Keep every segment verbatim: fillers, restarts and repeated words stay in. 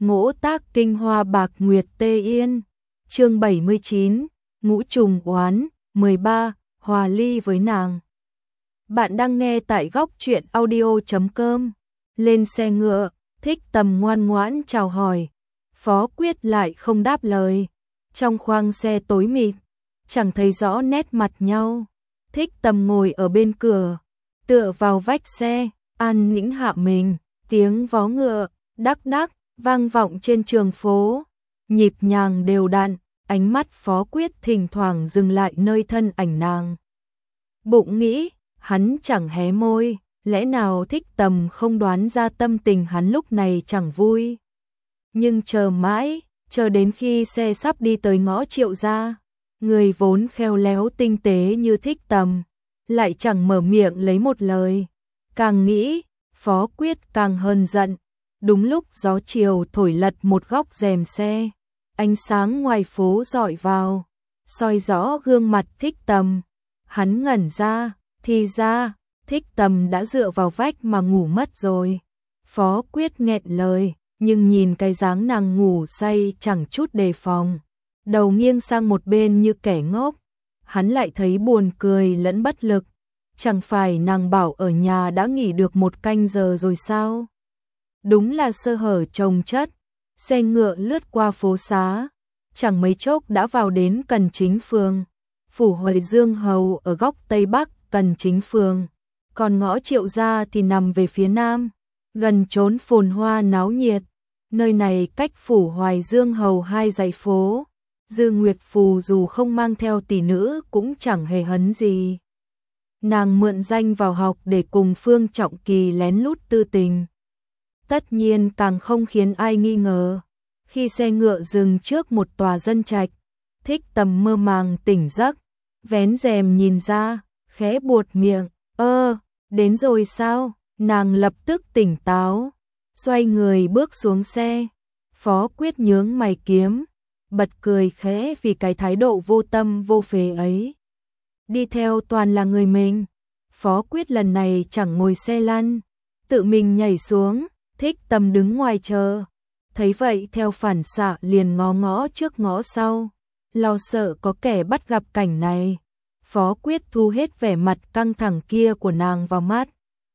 Ngỗ tác kinh hoa bạc nguyệt tê yên. Chương bảy mươi chín, ngũ trùng oán. mười ba, hòa ly với nàng. Bạn đang nghe tại góc truyện audio chấm com. Lên xe ngựa, Thích Tầm ngoan ngoãn chào hỏi. Phó Quyết lại không đáp lời. Trong khoang xe tối mịt, chẳng thấy rõ nét mặt nhau. Thích Tầm ngồi ở bên cửa, tựa vào vách xe, an nĩnh hạ mình. Tiếng vó ngựa đắc đắc vang vọng trên trường phố, nhịp nhàng đều đặn. Ánh mắt Phó Quyết thỉnh thoảng dừng lại nơi thân ảnh nàng. Bụng nghĩ, hắn chẳng hé môi, lẽ nào Thích Tầm không đoán ra tâm tình hắn lúc này chẳng vui. Nhưng chờ mãi, chờ đến khi xe sắp đi tới ngõ Triệu gia, người vốn khéo léo tinh tế như Thích Tầm, lại chẳng mở miệng lấy một lời. Càng nghĩ, Phó Quyết càng hờn giận. Đúng lúc gió chiều thổi lật một góc rèm xe, ánh sáng ngoài phố rọi vào, soi rõ gương mặt Thích Tầm. Hắn ngẩn ra, thì ra, Thích Tầm đã dựa vào vách mà ngủ mất rồi. Phó Quyết nghẹn lời, nhưng nhìn cái dáng nàng ngủ say chẳng chút đề phòng, đầu nghiêng sang một bên như kẻ ngốc. Hắn lại thấy buồn cười lẫn bất lực. Chẳng phải nàng bảo ở nhà đã nghỉ được một canh giờ rồi sao? Đúng là sơ hở chồng chất. Xe ngựa lướt qua phố xá, chẳng mấy chốc đã vào đến Cần Chính phường. Phủ Hoài Dương Hầu ở góc Tây Bắc Cần Chính phường, còn ngõ Triệu gia thì nằm về phía nam, gần chốn phồn hoa náo nhiệt. Nơi này cách phủ Hoài Dương Hầu hai dãy phố. Dư Nguyệt Phù dù không mang theo tỷ nữ cũng chẳng hề hấn gì. Nàng mượn danh vào học để cùng Phương Trọng Kỳ lén lút tư tình. Tất nhiên càng không khiến ai nghi ngờ. Khi xe ngựa dừng trước một tòa dân trạch, Thích Tầm mơ màng tỉnh giấc, vén rèm nhìn ra, khẽ buột miệng, ơ, đến rồi sao? Nàng lập tức tỉnh táo, xoay người bước xuống xe. Phó Quyết nhướng mày kiếm, bật cười khẽ vì cái thái độ vô tâm vô phế ấy. Đi theo toàn là người mình. Phó Quyết lần này chẳng ngồi xe lăn, tự mình nhảy xuống. Thích Tầm đứng ngoài chờ, thấy vậy theo phản xạ liền ngó ngó trước ngó sau, lo sợ có kẻ bắt gặp cảnh này. Phó Quyết thu hết vẻ mặt căng thẳng kia của nàng vào mắt.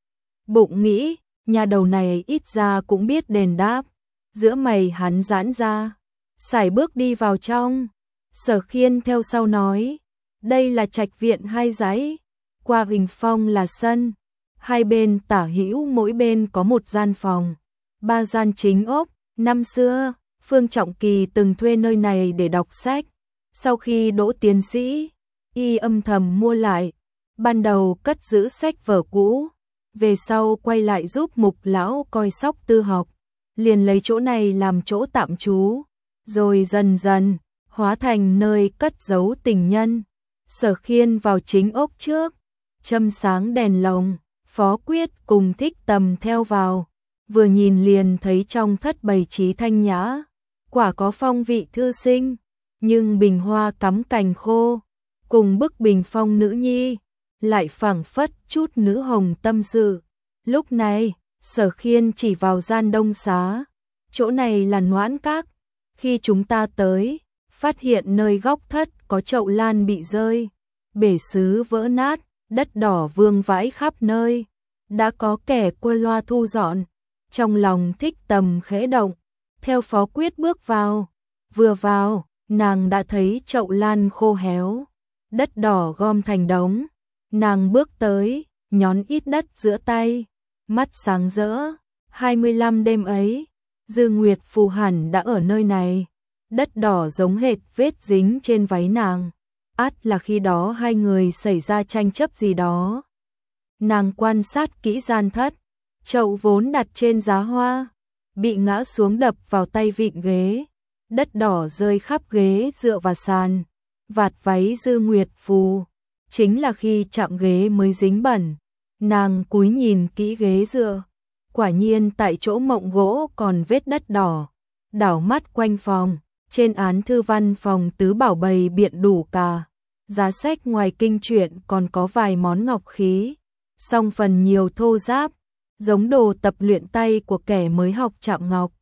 Bụng nghĩ, nhà đầu này ít ra cũng biết đền đáp. Giữa mày hắn giãn ra, sải bước đi vào trong. Sở Khiên theo sau nói, đây là trạch viện hai dãy, qua bình phong là sân. Hai bên tả hữu mỗi bên có một gian phòng, ba gian chính ốc. Năm xưa, Phương Trọng Kỳ từng thuê nơi này để đọc sách. Sau khi đỗ tiến sĩ, y âm thầm mua lại. Ban đầu cất giữ sách vở cũ, về sau quay lại giúp Mục lão coi sóc tư học, liền lấy chỗ này làm chỗ tạm trú, rồi dần dần hóa thành nơi cất giấu tình nhân. Sở Khiên vào chính ốc trước, châm sáng đèn lồng. Phó Quyết cùng Thích Tầm theo vào, vừa nhìn liền thấy trong thất bày trí thanh nhã, quả có phong vị thư sinh, nhưng bình hoa cắm cành khô, cùng bức bình phong nữ nhi, lại phảng phất chút nữ hồng tâm sự. Lúc này, Sở Khiên chỉ vào gian đông xá, chỗ này là Noãn Các. Khi chúng ta tới, phát hiện nơi góc thất có chậu lan bị rơi, bể sứ vỡ nát, đất đỏ vương vãi khắp nơi, đã có kẻ qua loa thu dọn. Trong lòng Thích Tầm khẽ động, theo Phó Quyết bước vào. Vừa vào, nàng đã thấy chậu lan khô héo, đất đỏ gom thành đống. Nàng bước tới, nhón ít đất giữa tay, mắt sáng rỡ. hai mươi lăm đêm ấy, Dư Nguyệt Phù hẳn đã ở nơi này. Đất đỏ giống hệt vết dính trên váy nàng, ắt là khi đó hai người xảy ra tranh chấp gì đó. Nàng quan sát kỹ gian thất, chậu vốn đặt trên giá hoa, bị ngã xuống đập vào tay vịn ghế, đất đỏ rơi khắp ghế dựa và sàn, vạt váy Dư Nguyệt Phù, chính là khi chạm ghế mới dính bẩn. Nàng cúi nhìn kỹ ghế dựa, quả nhiên tại chỗ mộng gỗ còn vết đất đỏ. Đảo mắt quanh phòng, trên án thư văn phòng tứ bảo bày biện đủ cả. Giá sách ngoài kinh truyện còn có vài món ngọc khí, song phần nhiều thô ráp, giống đồ tập luyện tay của kẻ mới học chạm ngọc.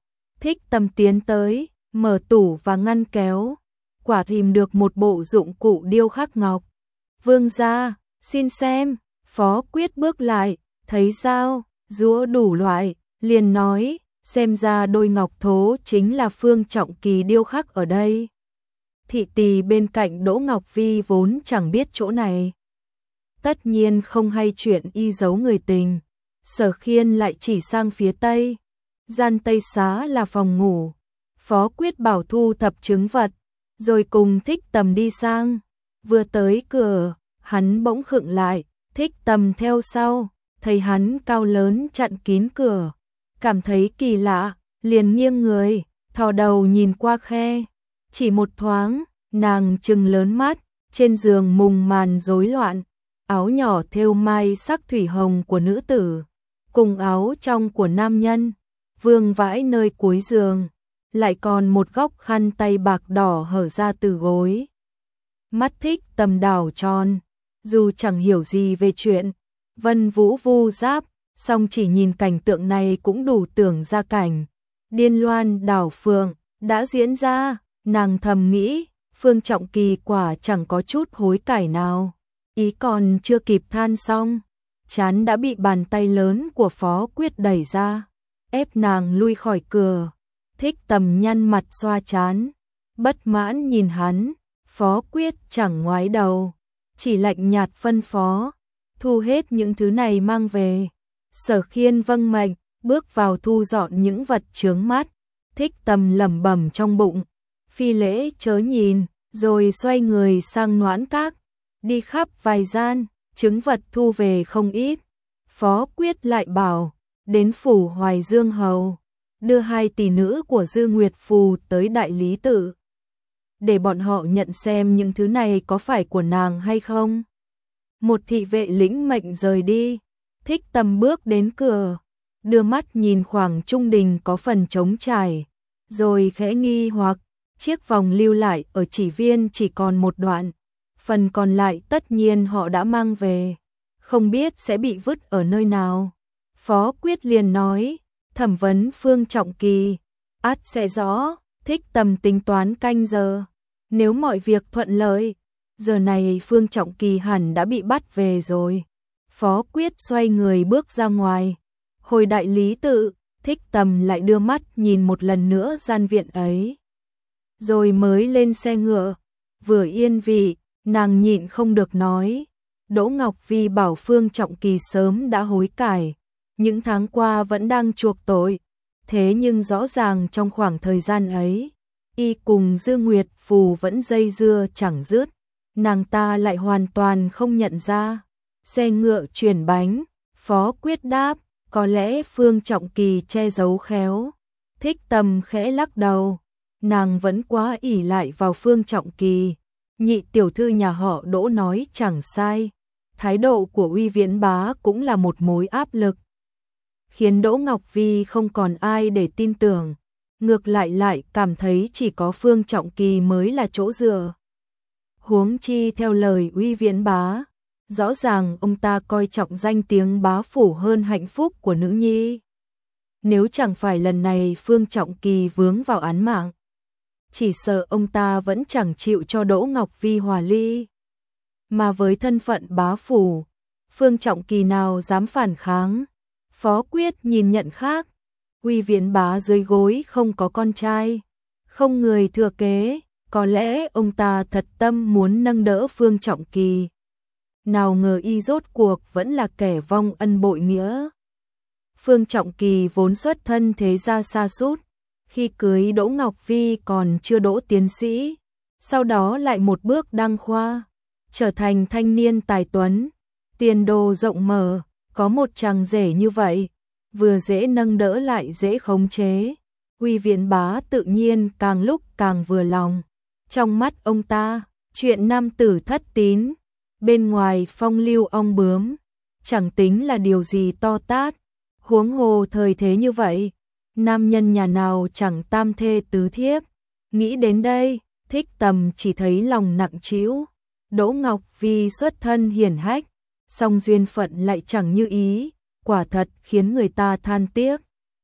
Thích Tầm tiến tới, mở tủ và ngăn kéo, quả tìm được một bộ dụng cụ điêu khắc ngọc. Vương gia, xin xem. Phó Quyết bước lại, thấy dao, rũa đủ loại, liền nói, xem ra đôi ngọc thố chính là Phương Trọng Kỳ điêu khắc ở đây. Thị tỳ bên cạnh Đỗ Ngọc Vi vốn chẳng biết chỗ này, tất nhiên không hay chuyện y giấu người tình. Sở Khiên lại chỉ sang phía tây, gian tây xá là phòng ngủ. Phó Quyết bảo thu thập chứng vật, rồi cùng Thích Tầm đi sang. Vừa tới cửa, hắn bỗng khựng lại, Thích Tầm theo sau, thấy hắn cao lớn chặn kín cửa, cảm thấy kỳ lạ, liền nghiêng người, thò đầu nhìn qua khe. Chỉ một thoáng, nàng trừng lớn mắt, trên giường mùng màn rối loạn, áo nhỏ thêu mai sắc thủy hồng của nữ tử, cùng áo trong của nam nhân, vương vãi nơi cuối giường, lại còn một góc khăn tay bạc đỏ hở ra từ gối. Mắt Thích Tầm đảo tròn, dù chẳng hiểu gì về chuyện Vân Vũ vu giáp, song chỉ nhìn cảnh tượng này cũng đủ tưởng ra cảnh điên loan đảo phượng đã diễn ra. Nàng thầm nghĩ, Phương Trọng Kỳ quả chẳng có chút hối cải nào. Ý còn chưa kịp than xong, trán đã bị bàn tay lớn của Phó Quyết đẩy ra, ép nàng lui khỏi cửa. Thích Tầm nhăn mặt xoa trán, bất mãn nhìn hắn. Phó Quyết chẳng ngoái đầu, chỉ lạnh nhạt phân phó, thu hết những thứ này mang về. Sở Khiên vâng mệnh, bước vào thu dọn những vật chướng mắt. Thích Tầm lẩm bẩm trong bụng, phi lễ chớ nhìn, rồi xoay người sang Noãn Các, đi khắp vài gian, chứng vật thu về không ít. Phó Quyết lại bảo, đến phủ Hoài Dương Hầu, đưa hai tỷ nữ của Dư Nguyệt Phù tới đại lý tự, để bọn họ nhận xem những thứ này có phải của nàng hay không. Một thị vệ lĩnh mệnh rời đi. Thích Tầm bước đến cửa, đưa mắt nhìn khoảng trung đình có phần trống trải, rồi khẽ nghi hoặc, chiếc vòng lưu lại ở chỉ viên chỉ còn một đoạn, phần còn lại tất nhiên họ đã mang về, không biết sẽ bị vứt ở nơi nào. Phó Quyết liền nói, thẩm vấn Phương Trọng Kỳ, ắt sẽ rõ. Thích Tầm tính toán canh giờ, nếu mọi việc thuận lợi, giờ này Phương Trọng Kỳ hẳn đã bị bắt về rồi. Phó Quyết xoay người bước ra ngoài. Hồi đại lý tự, Thích Tầm lại đưa mắt nhìn một lần nữa gian viện ấy, rồi mới lên xe ngựa. Vừa yên vị, nàng nhịn không được nói, Đỗ Ngọc Vi bảo Phương Trọng Kỳ sớm đã hối cải, những tháng qua vẫn đang chuộc tội. Thế nhưng rõ ràng trong khoảng thời gian ấy, y cùng Dư Nguyệt Phù vẫn dây dưa chẳng dứt, nàng ta lại hoàn toàn không nhận ra. Xe ngựa chuyển bánh, Phó Quyết đáp, có lẽ Phương Trọng Kỳ che giấu khéo. Thích Tầm khẽ lắc đầu, nàng vẫn quá ỷ lại vào Phương Trọng Kỳ. Nhị tiểu thư nhà họ Đỗ nói chẳng sai, thái độ của Uy Viễn Bá cũng là một mối áp lực, khiến Đỗ Ngọc Vi không còn ai để tin tưởng, ngược lại lại cảm thấy chỉ có Phương Trọng Kỳ mới là chỗ dựa. Huống chi theo lời Uy Viễn Bá, rõ ràng ông ta coi trọng danh tiếng bá phủ hơn hạnh phúc của nữ nhi. Nếu chẳng phải lần này Phương Trọng Kỳ vướng vào án mạng, chỉ sợ ông ta vẫn chẳng chịu cho Đỗ Ngọc Vi hòa ly. Mà với thân phận bá phủ, Phương Trọng Kỳ nào dám phản kháng. Phó Quyết nhìn nhận khác, Uy Viễn Bá dưới gối không có con trai, không người thừa kế, có lẽ ông ta thật tâm muốn nâng đỡ Phương Trọng Kỳ. Nào ngờ y rốt cuộc vẫn là kẻ vong ân bội nghĩa. Phương Trọng Kỳ vốn xuất thân thế gia sa sút, khi cưới Đỗ Ngọc Vi còn chưa đỗ tiến sĩ, sau đó lại một bước đăng khoa, trở thành thanh niên tài tuấn, tiền đồ rộng mở. Có một chàng rể như vậy, vừa dễ nâng đỡ lại dễ khống chế. Uy Viễn Bá tự nhiên càng lúc càng vừa lòng. Trong mắt ông ta, chuyện nam tử thất tín, bên ngoài phong lưu ong bướm, chẳng tính là điều gì to tát. Huống hồ thời thế như vậy, nam nhân nhà nào chẳng tam thê tứ thiếp. Nghĩ đến đây, Thích Tầm chỉ thấy lòng nặng trĩu. Đỗ Ngọc Vi xuất thân hiển hách, song duyên phận lại chẳng như ý, quả thật khiến người ta than tiếc.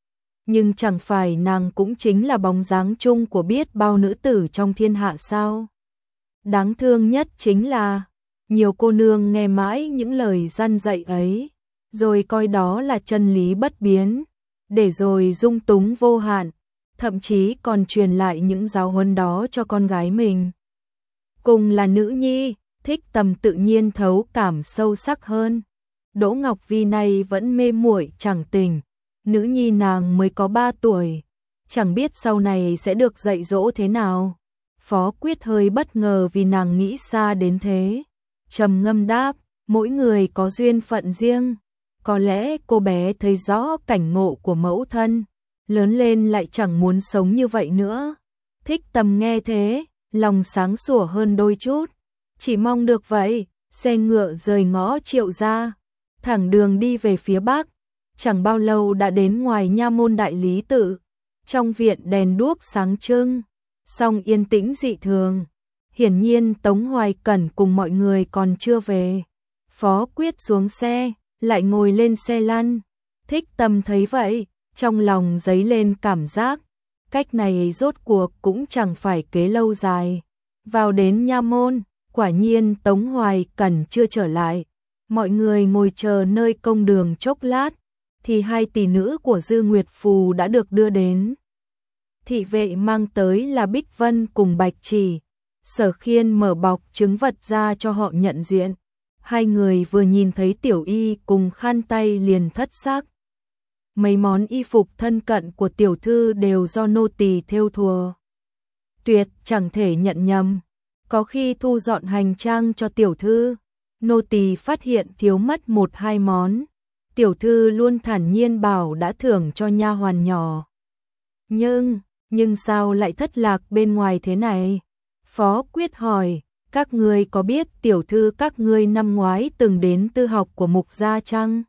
nhưng chẳng phải nàng cũng chính là bóng dáng chung của biết bao nữ tử trong thiên hạ sao? Đáng thương nhất chính là, nhiều cô nương nghe mãi những lời răn dạy ấy, rồi coi đó là chân lý bất biến, để rồi dung túng vô hạn, thậm chí còn truyền lại những giáo huấn đó cho con gái mình. Cùng là nữ nhi, Thích Tầm tự nhiên thấu cảm sâu sắc hơn. Đỗ Ngọc Vi này vẫn mê muội chẳng tình, nữ nhi nàng mới có ba tuổi, chẳng biết sau này sẽ được dạy dỗ thế nào. Phó Quyết hơi bất ngờ vì nàng nghĩ xa đến thế, trầm ngâm đáp, mỗi người có duyên phận riêng, có lẽ cô bé thấy rõ cảnh ngộ của mẫu thân, lớn lên lại chẳng muốn sống như vậy nữa. Thích Tầm nghe thế, lòng sáng sủa hơn đôi chút, chỉ mong được vậy. Xe ngựa rời ngõ Triệu gia, thẳng đường đi về phía bắc, chẳng bao lâu đã đến ngoài nha môn Đại Lý Tự. Trong viện đèn đuốc sáng trưng, song yên tĩnh dị thường. Hiển nhiên Tống Hoài Cẩn cùng mọi người còn chưa về. Phó Quyết xuống xe, lại ngồi lên xe lăn. Thích Tầm thấy vậy, trong lòng dấy lên cảm giác, cách này rốt cuộc cũng chẳng phải kế lâu dài. Vào đến nha môn, quả nhiên Tống Hoài Cẩn chưa trở lại. Mọi người ngồi chờ nơi công đường chốc lát, thì hai tỷ nữ của Dư Nguyệt Phù đã được đưa đến. Thị vệ mang tới là Bích Vân cùng Bạch Chỉ. Sở Khiên mở bọc trứng vật ra cho họ nhận diện. Hai người vừa nhìn thấy Tiểu Y cùng khăn tay liền thất sắc. Mấy món y phục thân cận của tiểu thư đều do nô tỳ thêu thùa. Tuyệt chẳng thể nhận nhầm. Có khi thu dọn hành trang cho tiểu thư, nô tỳ phát hiện thiếu mất một hai món. Tiểu thư luôn thản nhiên bảo đã thưởng cho nha hoàn nhỏ. Nhưng, nhưng sao lại thất lạc bên ngoài thế này? Phó Quyết hỏi, các ngươi có biết tiểu thư các ngươi năm ngoái từng đến tư học của Mục gia chăng?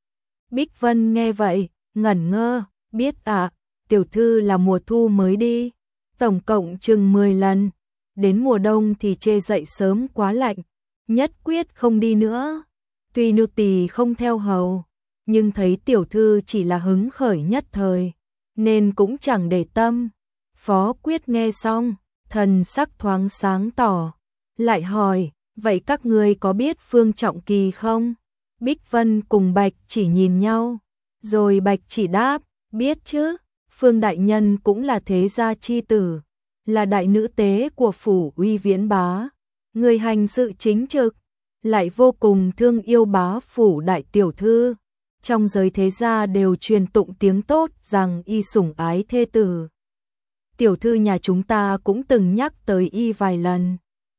Bích Vân nghe vậy, ngẩn ngơ, biết ạ, à, tiểu thư là mùa thu mới đi, tổng cộng chừng mười lần. Đến mùa đông thì chê dậy sớm quá lạnh, nhất quyết không đi nữa. Tuy nô tỳ không theo hầu, nhưng thấy tiểu thư chỉ là hứng khởi nhất thời, nên cũng chẳng để tâm. Phó Quyết nghe xong, thần sắc thoáng sáng tỏ, lại hỏi, vậy các ngươi có biết Phương Trọng Kỳ không? Bích Vân cùng Bạch Chỉ nhìn nhau, rồi Bạch Chỉ đáp, biết chứ, Phương đại nhân cũng là thế gia chi tử, là đại nữ tế của phủ Uy Viễn bá, người hành sự chính trực, lại vô cùng thương yêu bá phủ đại tiểu thư. Trong giới thế gia đều truyền tụng tiếng tốt rằng y sủng ái thê tử. Tiểu thư nhà chúng ta cũng từng nhắc tới y vài lần.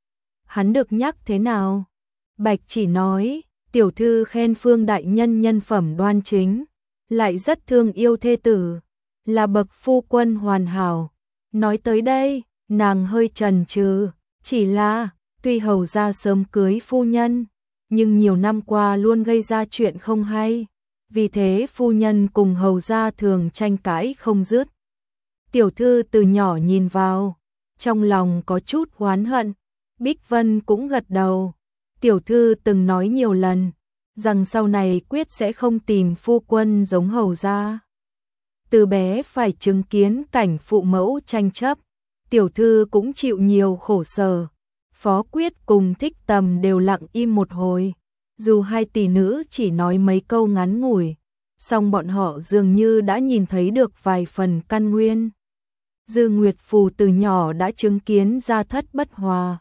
Hắn được nhắc thế nào? Bạch Chỉ nói, tiểu thư khen Phương đại nhân nhân phẩm đoan chính, lại rất thương yêu thê tử, là bậc phu quân hoàn hảo. Nói tới đây, nàng hơi chần chừ, chỉ là, tuy hầu gia sớm cưới phu nhân, nhưng nhiều năm qua luôn gây ra chuyện không hay, vì thế phu nhân cùng hầu gia thường tranh cãi không dứt. Tiểu thư từ nhỏ nhìn vào, trong lòng có chút oán hận. Bích Vân cũng gật đầu. Tiểu thư từng nói nhiều lần, rằng sau này quyết sẽ không tìm phu quân giống hầu gia. Từ bé phải chứng kiến cảnh phụ mẫu tranh chấp, tiểu thư cũng chịu nhiều khổ sở. Phó Quyết cùng Thích Tầm đều lặng im một hồi, dù hai tỷ nữ chỉ nói mấy câu ngắn ngủi, song bọn họ dường như đã nhìn thấy được vài phần căn nguyên. Dư Nguyệt Phù từ nhỏ đã chứng kiến gia thất bất hòa,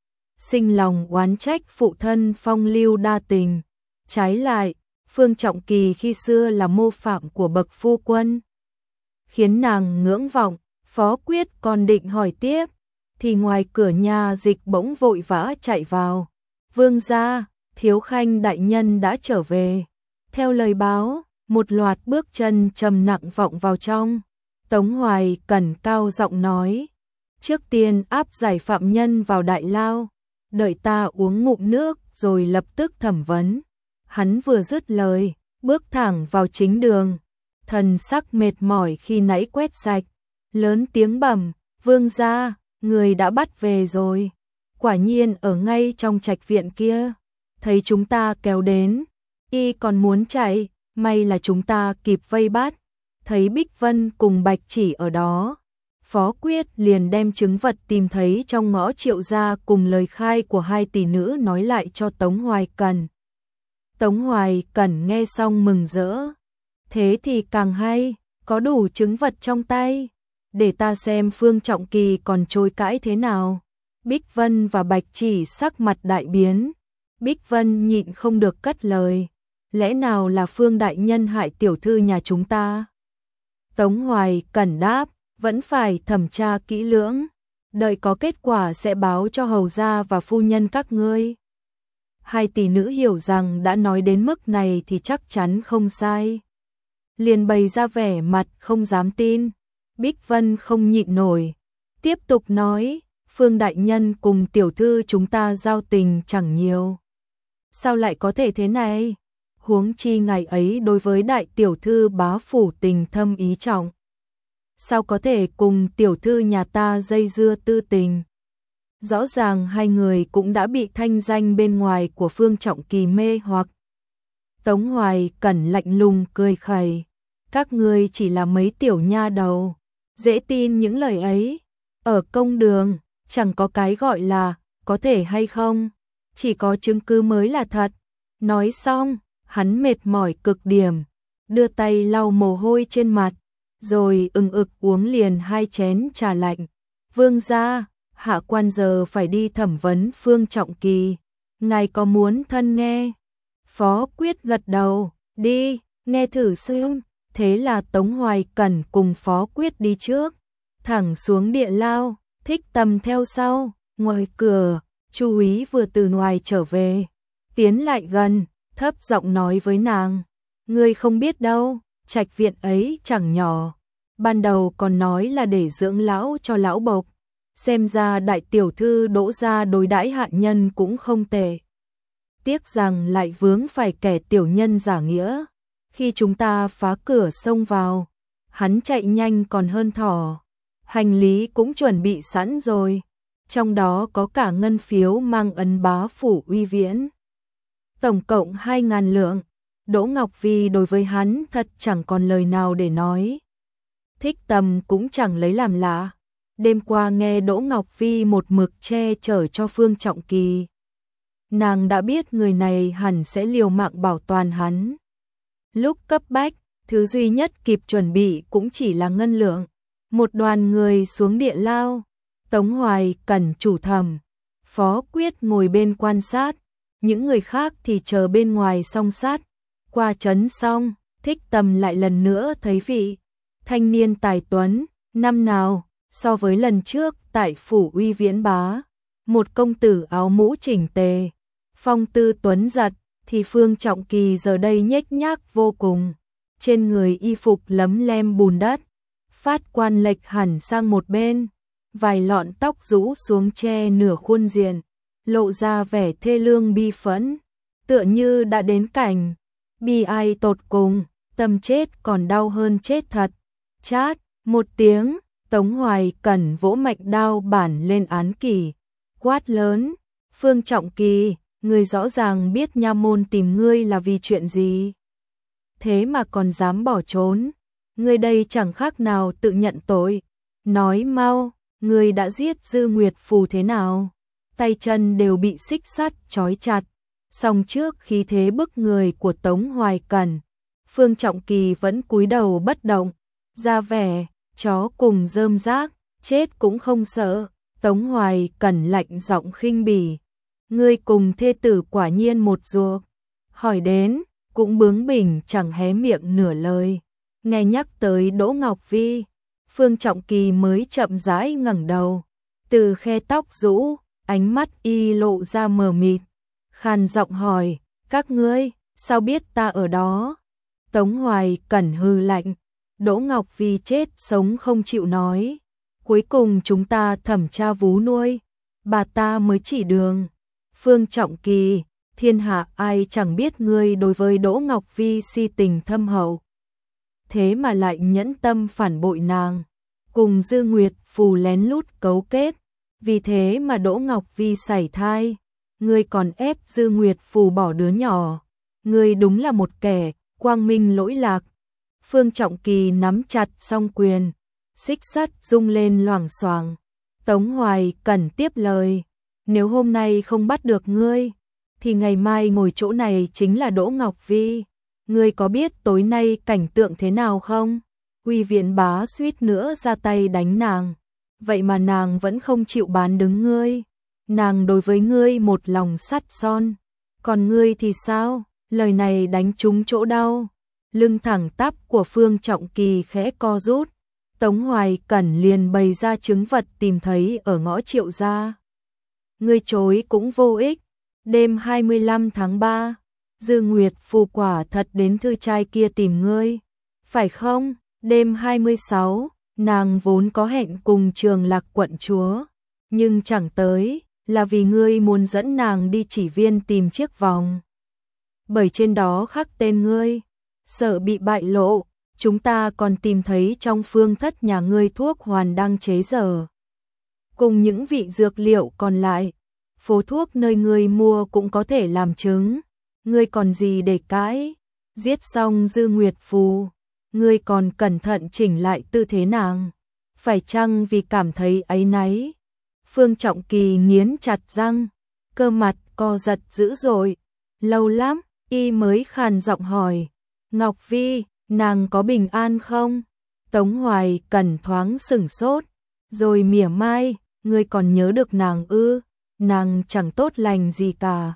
sinh lòng oán trách phụ thân phong lưu đa tình. Trái lại, Phương Trọng Kỳ khi xưa là mô phạm của bậc phu quân, khiến nàng ngưỡng vọng. Phó Quyết còn định hỏi tiếp, thì ngoài cửa nhà Dịch bỗng vội vã chạy vào. Vương gia, Thiếu Khanh đại nhân đã trở về. Theo lời báo, một loạt bước chân trầm nặng vọng vào trong. Tống Hoài Cẩn cao giọng nói, trước tiên áp giải phạm nhân vào đại lao, đợi ta uống ngụm nước rồi lập tức thẩm vấn. Hắn vừa dứt lời, bước thẳng vào chính đường, thần sắc mệt mỏi khi nãy quét sạch, lớn tiếng bẩm, vương gia, người đã bắt về rồi. Quả nhiên ở ngay trong trạch viện kia, thấy chúng ta kéo đến, y còn muốn chạy, may là chúng ta kịp vây bắt. thấy Bích Vân cùng Bạch Chỉ ở đó, Phó Quyết liền đem chứng vật tìm thấy trong ngõ Triệu gia cùng lời khai của hai tỷ nữ nói lại cho Tống Hoài Cẩn. Tống Hoài Cẩn nghe xong mừng rỡ. Thế thì càng hay, có đủ chứng vật trong tay. Để ta xem Phương Trọng Kỳ còn chối cãi thế nào. Bích Vân và Bạch Chỉ sắc mặt đại biến. Bích Vân nhịn không được cất lời. Lẽ nào là Phương đại nhân hại tiểu thư nhà chúng ta? Tống Hoài Cẩn đáp, vẫn phải thẩm tra kỹ lưỡng. Đợi có kết quả sẽ báo cho hầu gia và phu nhân các ngươi. Hai tỷ nữ hiểu rằng đã nói đến mức này thì chắc chắn không sai. Liền bày ra vẻ mặt không dám tin. Bích Vân không nhịn nổi. Tiếp tục nói, Phương đại nhân cùng tiểu thư chúng ta giao tình chẳng nhiều. Sao lại có thể thế này? Huống chi ngày ấy đối với đại tiểu thư bá phủ tình thâm ý trọng. Sao có thể cùng tiểu thư nhà ta dây dưa tư tình? Rõ ràng hai người cũng đã bị thanh danh bên ngoài của Phương Trọng Kỳ mê hoặc. Tống Hoài Cẩn lạnh lùng cười khẩy. Các ngươi chỉ là mấy tiểu nha đầu. Dễ tin những lời ấy. Ở công đường, chẳng có cái gọi là có thể hay không. Chỉ có chứng cứ mới là thật. Nói xong, hắn mệt mỏi cực điểm. Đưa tay lau mồ hôi trên mặt. Rồi ừng ực uống liền hai chén trà lạnh. Vương gia, hạ quan giờ phải đi thẩm vấn Phương Trọng Kỳ. Ngài có muốn thân nghe? Phó Quyết gật đầu, đi, nghe thử xem. Thế là Tống Hoài Cẩn cùng Phó Quyết đi trước. Thẳng xuống địa lao, Thích Tầm theo sau. Ngoài cửa, Chu Úy vừa từ ngoài trở về. Tiến lại gần, thấp giọng nói với nàng. Ngươi không biết đâu, trạch viện ấy chẳng nhỏ. Ban đầu còn nói là để dưỡng lão cho lão bộc. Xem ra đại tiểu thư Đỗ gia đối đãi hạ nhân cũng không tệ. Tiếc rằng lại vướng phải kẻ tiểu nhân giả nghĩa. Khi chúng ta phá cửa xông vào, hắn chạy nhanh còn hơn thỏ. Hành lý cũng chuẩn bị sẵn rồi. Trong đó có cả ngân phiếu mang ấn bá phủ uy viễn. Tổng cộng hai ngàn lượng. Đỗ Ngọc Vi đối với hắn thật chẳng còn lời nào để nói. Thích Tầm cũng chẳng lấy làm lạ. Đêm qua nghe Đỗ Ngọc Vi một mực che chở cho Phương Trọng Kỳ. Nàng đã biết người này hẳn sẽ liều mạng bảo toàn hắn. Lúc cấp bách, thứ duy nhất kịp chuẩn bị cũng chỉ là ngân lượng. Một đoàn người xuống địa lao. Tống Hoài Cẩn chủ thẩm. Phó Quyết ngồi bên quan sát. Những người khác thì chờ bên ngoài song sát. Qua trấn xong, Thích Tầm lại lần nữa thấy vị thanh niên tài tuấn, năm nào, so với lần trước tại phủ uy viễn bá. Một công tử áo mũ chỉnh tề, phong tư tuấn giật, thì Phương Trọng Kỳ giờ đây nhếch nhác vô cùng. Trên người y phục lấm lem bùn đất, phát quan lệch hẳn sang một bên, vài lọn tóc rũ xuống che nửa khuôn diện, lộ ra vẻ thê lương bi phẫn, tựa như đã đến cảnh bi ai tột cùng, tâm chết còn đau hơn chết thật. Chát, một tiếng, Tống Hoài Cẩn vỗ mạnh đao bản lên án kỷ, quát lớn, Phương Trọng Kỳ, ngươi rõ ràng biết nha môn tìm ngươi là vì chuyện gì. Thế mà còn dám bỏ trốn, ngươi đây chẳng khác nào tự nhận tội. Nói mau, ngươi đã giết Dư Nguyệt Phù thế nào? Tay chân đều bị xích sắt trói chặt. Song trước khí thế bức người của Tống Hoài Cẩn, Phương Trọng Kỳ vẫn cúi đầu bất động, ra vẻ chó cùng rơm rác, chết cũng không sợ. Tống Hoài Cẩn lạnh giọng khinh bỉ, ngươi cùng thê tử quả nhiên một ruột. Hỏi đến, cũng bướng bỉnh chẳng hé miệng nửa lời. Nghe nhắc tới Đỗ Ngọc Vi, Phương Trọng Kỳ mới chậm rãi ngẩng đầu, từ khe tóc rũ, ánh mắt y lộ ra mờ mịt, khàn giọng hỏi, các ngươi, sao biết ta ở đó? Tống Hoài Cẩn hừ lạnh, Đỗ Ngọc Vi chết sống không chịu nói. Cuối cùng chúng ta thẩm tra vú nuôi, bà ta mới chỉ đường. Phương Trọng Kỳ, thiên hạ ai chẳng biết ngươi đối với Đỗ Ngọc Vi si tình thâm hậu. Thế mà lại nhẫn tâm phản bội nàng, cùng Dư Nguyệt Phù lén lút cấu kết. Vì thế mà Đỗ Ngọc Vi sảy thai, ngươi còn ép Dư Nguyệt Phù bỏ đứa nhỏ. Ngươi đúng là một kẻ quang minh lỗi lạc. Phương Trọng Kỳ nắm chặt song quyền, xích sắt rung lên loảng xoảng. Tống Hoài Cẩn tiếp lời, nếu hôm nay không bắt được ngươi, thì ngày mai ngồi chỗ này chính là Đỗ Ngọc Vi. Ngươi có biết tối nay cảnh tượng thế nào không? Uy Viễn Bá suýt nữa ra tay đánh nàng. Vậy mà nàng vẫn không chịu bán đứng ngươi. Nàng đối với ngươi một lòng sắt son. Còn ngươi thì sao? Lời này đánh trúng chỗ đau. Lưng thẳng tắp của Phương Trọng Kỳ khẽ co rút. Tống Hoài Cẩn liền bày ra chứng vật tìm thấy ở ngõ Triệu gia. Ngươi chối cũng vô ích. Đêm hai mươi lăm tháng ba, Dư Nguyệt phù quả thật đến thư trai kia tìm ngươi. Phải không? Đêm hai mươi sáu, nàng vốn có hẹn cùng Trường Lạc quận chúa, nhưng chẳng tới, là vì ngươi muốn dẫn nàng đi Chỉ Viên tìm chiếc vòng. Bởi trên đó khắc tên ngươi, sợ bị bại lộ, chúng ta còn tìm thấy trong phương thất nhà ngươi thuốc hoàn đang chế dở. Cùng những vị dược liệu còn lại, phố thuốc nơi ngươi mua cũng có thể làm chứng, ngươi còn gì để cãi. Giết xong Dư Nguyệt phù, ngươi còn cẩn thận chỉnh lại tư thế nàng, phải chăng vì cảm thấy áy náy? Phương Trọng Kỳ nghiến chặt răng, cơ mặt co giật dữ dội. Lâu lắm, y mới khàn giọng hỏi, Ngọc Vi, nàng có bình an không? Tống Hoài Cẩn thoáng sửng sốt, rồi mỉa mai, ngươi còn nhớ được nàng ư? Nàng chẳng tốt lành gì cả.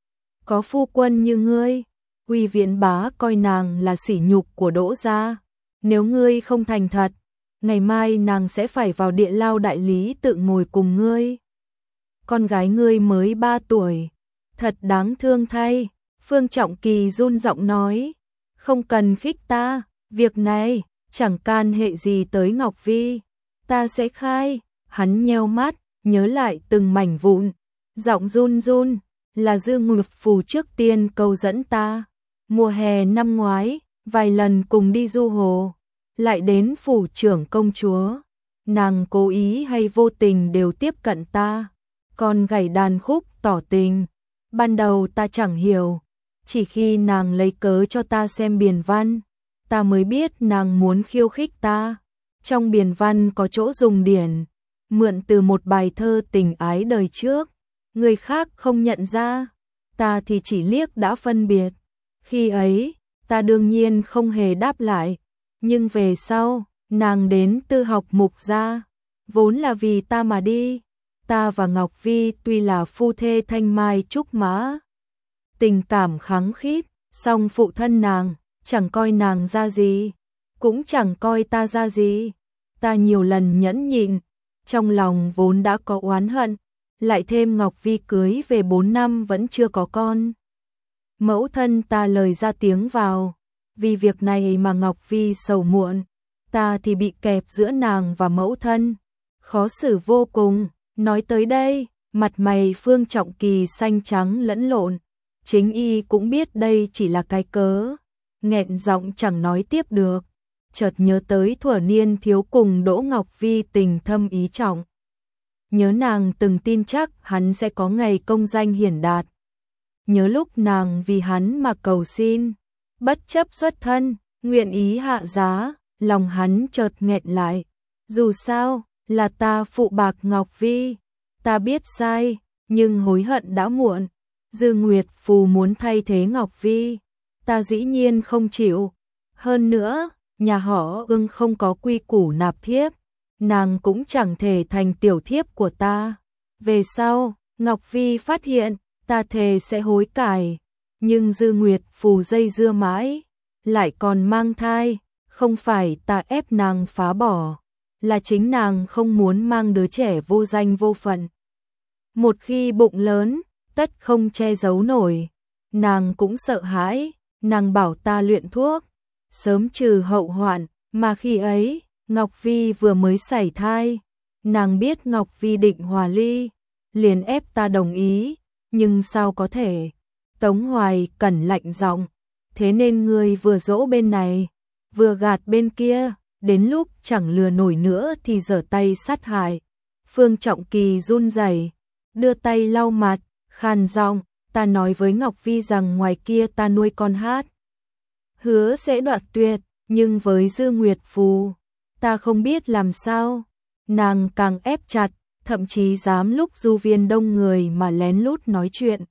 Có phu quân như ngươi, Uy Viễn Bá coi nàng là sỉ nhục của Đỗ gia. Nếu ngươi không thành thật, ngày mai nàng sẽ phải vào địa lao đại lý tự ngồi cùng ngươi. Con gái ngươi mới ba tuổi, thật đáng thương thay. Phương Trọng Kỳ run giọng nói, không cần khích ta, việc này chẳng can hệ gì tới Ngọc Vi, ta sẽ khai. Hắn nheo mắt, nhớ lại từng mảnh vụn, giọng run run, là Dư Nguyệt phù trước tiên câu dẫn ta. Mùa hè năm ngoái, vài lần cùng đi du hồ, lại đến phủ trưởng công chúa, nàng cố ý hay vô tình đều tiếp cận ta, còn gảy đàn khúc tỏ tình. Ban đầu ta chẳng hiểu, chỉ khi nàng lấy cớ cho ta xem biền văn, ta mới biết nàng muốn khiêu khích ta. Trong biền văn có chỗ dùng điển, mượn từ một bài thơ tình ái đời trước, người khác không nhận ra, ta thì chỉ liếc đã phân biệt. Khi ấy, ta đương nhiên không hề đáp lại, nhưng về sau, nàng đến Tư Học Mục gia, vốn là vì ta mà đi. Ta và Ngọc Vi tuy là phu thê thanh mai trúc mã, tình cảm khăng khít, song phụ thân nàng chẳng coi nàng ra gì, cũng chẳng coi ta ra gì. Ta nhiều lần nhẫn nhịn, trong lòng vốn đã có oán hận, lại thêm Ngọc Vi cưới về bốn năm vẫn chưa có con. Mẫu thân ta lời ra tiếng vào, vì việc này mà Ngọc Vi sầu muộn, ta thì bị kẹp giữa nàng và mẫu thân, khó xử vô cùng. Nói tới đây, mặt mày Phương Trọng Kỳ xanh trắng lẫn lộn, chính y cũng biết đây chỉ là cái cớ, nghẹn giọng chẳng nói tiếp được. Chợt nhớ tới thuở niên thiếu cùng Đỗ Ngọc Vi tình thâm ý trọng, nhớ nàng từng tin chắc hắn sẽ có ngày công danh hiển đạt, nhớ lúc nàng vì hắn mà cầu xin, bất chấp xuất thân, nguyện ý hạ giá, lòng hắn chợt nghẹn lại. Dù sao, là ta phụ bạc Ngọc Vi, ta biết sai, nhưng hối hận đã muộn. Dư Nguyệt phù muốn thay thế Ngọc Vi, ta dĩ nhiên không chịu. Hơn nữa, nhà họ Ưng không có quy củ nạp thiếp, nàng cũng chẳng thể thành tiểu thiếp của ta. Về sau, Ngọc Vi phát hiện, ta thề sẽ hối cải, nhưng Dư Nguyệt phù dây dưa mãi, lại còn mang thai, không phải ta ép nàng phá bỏ, là chính nàng không muốn mang đứa trẻ vô danh vô phận. Một khi bụng lớn, tất không che giấu nổi. Nàng cũng sợ hãi, nàng bảo ta luyện thuốc, sớm trừ hậu hoạn, mà khi ấy, Ngọc Vi vừa mới sảy thai. Nàng biết Ngọc Vi định hòa ly, liền ép ta đồng ý, nhưng sao có thể? Tống Hoài Cẩn lạnh giọng, thế nên ngươi vừa dỗ bên này, vừa gạt bên kia, đến lúc chẳng lừa nổi nữa thì giở tay sát hại. Phương Trọng Kỳ run rẩy, đưa tay lau mặt, khàn giọng, ta nói với Ngọc Vi rằng ngoài kia ta nuôi con hát, hứa sẽ đoạt tuyệt, nhưng với Dư Nguyệt Phù, ta không biết làm sao. Nàng càng ép chặt, thậm chí dám lúc du viên đông người mà lén lút nói chuyện.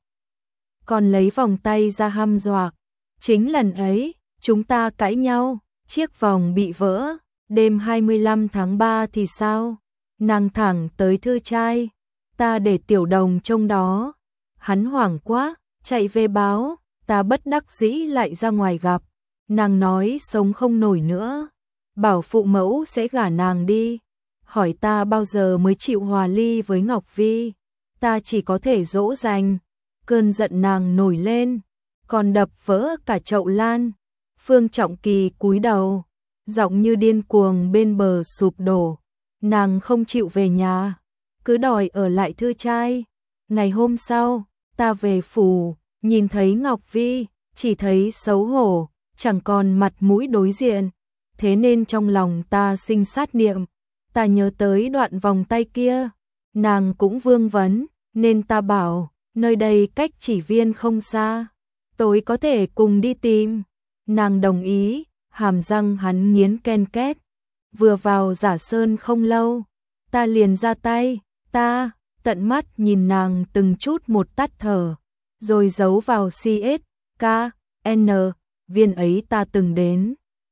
Còn lấy vòng tay ra hăm dọa. Chính lần ấy, chúng ta cãi nhau, chiếc vòng bị vỡ, đêm hai mươi lăm tháng ba thì sao? Nàng thẳng tới thư trai, ta để Tiểu Đồng trông đó. Hắn hoảng quá, chạy về báo, ta bất đắc dĩ lại ra ngoài gặp. Nàng nói sống không nổi nữa, bảo phụ mẫu sẽ gả nàng đi. Hỏi ta bao giờ mới chịu hòa ly với Ngọc Vi, ta chỉ có thể dỗ dành. Cơn giận nàng nổi lên, còn đập vỡ cả chậu lan. Phương Trọng Kỳ cúi đầu, giọng như điên cuồng bên bờ sụp đổ. Nàng không chịu về nhà, cứ đòi ở lại thư trai. Ngày hôm sau, ta về phủ, nhìn thấy Ngọc Vi, chỉ thấy xấu hổ, chẳng còn mặt mũi đối diện. Thế nên trong lòng ta sinh sát niệm, ta nhớ tới đoạn vòng tay kia. Nàng cũng vương vấn, nên ta bảo, nơi đây cách Chỉ Viên không xa, tối có thể cùng đi tìm. Nàng đồng ý, hàm răng hắn nghiến ken két. Vừa vào Giả Sơn không lâu, ta liền ra tay, ta tận mắt nhìn nàng từng chút một tắt thở, rồi giấu vào xê ét ca en viên ấy ta từng đến.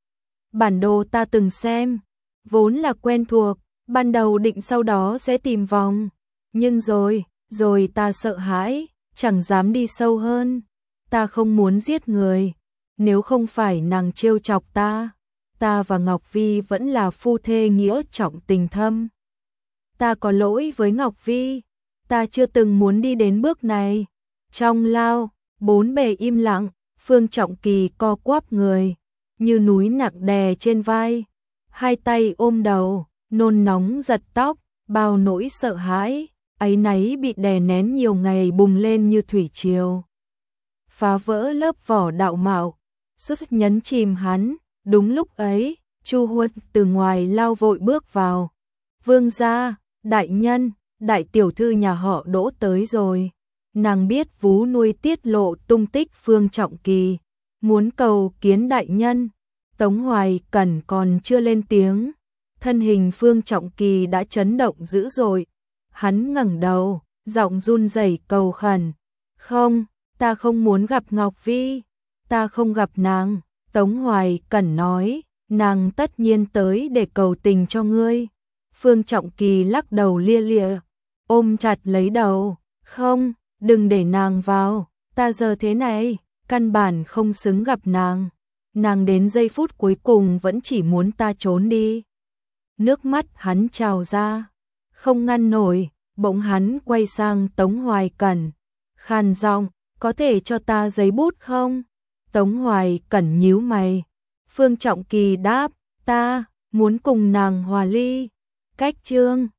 Bản đồ ta từng xem, vốn là quen thuộc, ban đầu định sau đó sẽ tìm vòng, nhưng rồi, rồi ta sợ hãi, chẳng dám đi sâu hơn. Ta không muốn giết người, nếu không phải nàng trêu chọc ta, ta và Ngọc Vi vẫn là phu thê nghĩa trọng tình thâm. Ta có lỗi với Ngọc Vi, ta chưa từng muốn đi đến bước này. Trong lao, bốn bề im lặng, Phương Trọng Kỳ co quắp người, như núi nặng đè trên vai, hai tay ôm đầu, nôn nóng giật tóc, bao nỗi sợ hãi, áy náy bị đè nén nhiều ngày bùng lên như thủy triều, phá vỡ lớp vỏ đạo mạo, sức nhấn chìm hắn. Đúng lúc ấy, Chu Huân từ ngoài lao vội bước vào. Vương gia, đại nhân, đại tiểu thư nhà họ Đỗ tới rồi. Nàng biết vú nuôi tiết lộ tung tích Phương Trọng Kỳ, muốn cầu kiến đại nhân. Tống Hoài Cẩn còn chưa lên tiếng, thân hình Phương Trọng Kỳ đã chấn động dữ dội. Hắn ngẩng đầu, giọng run rẩy cầu khẩn, "Không, ta không muốn gặp Ngọc Vi, ta không gặp nàng." Tống Hoài Cẩn nói, "Nàng tất nhiên tới để cầu tình cho ngươi." Phương Trọng Kỳ lắc đầu lia lịa, ôm chặt lấy đầu, "Không, đừng để nàng vào, ta giờ thế này, căn bản không xứng gặp nàng. Nàng đến giây phút cuối cùng vẫn chỉ muốn ta trốn đi." Nước mắt hắn trào ra, không ngăn nổi, bỗng hắn quay sang Tống Hoài Cẩn, khàn giọng, "Có thể cho ta giấy bút không?" Tống Hoài Cẩn nhíu mày. Phương Trọng Kỳ đáp, "Ta muốn cùng nàng hòa ly." Cách chương